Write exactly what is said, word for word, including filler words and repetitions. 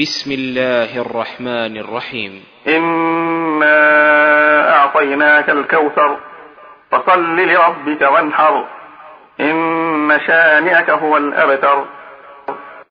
بسم الله الرحمن الرحيم. إنا أعطيناك الكوثر فصل لربك وانحر إن شانئك هو الأبتر.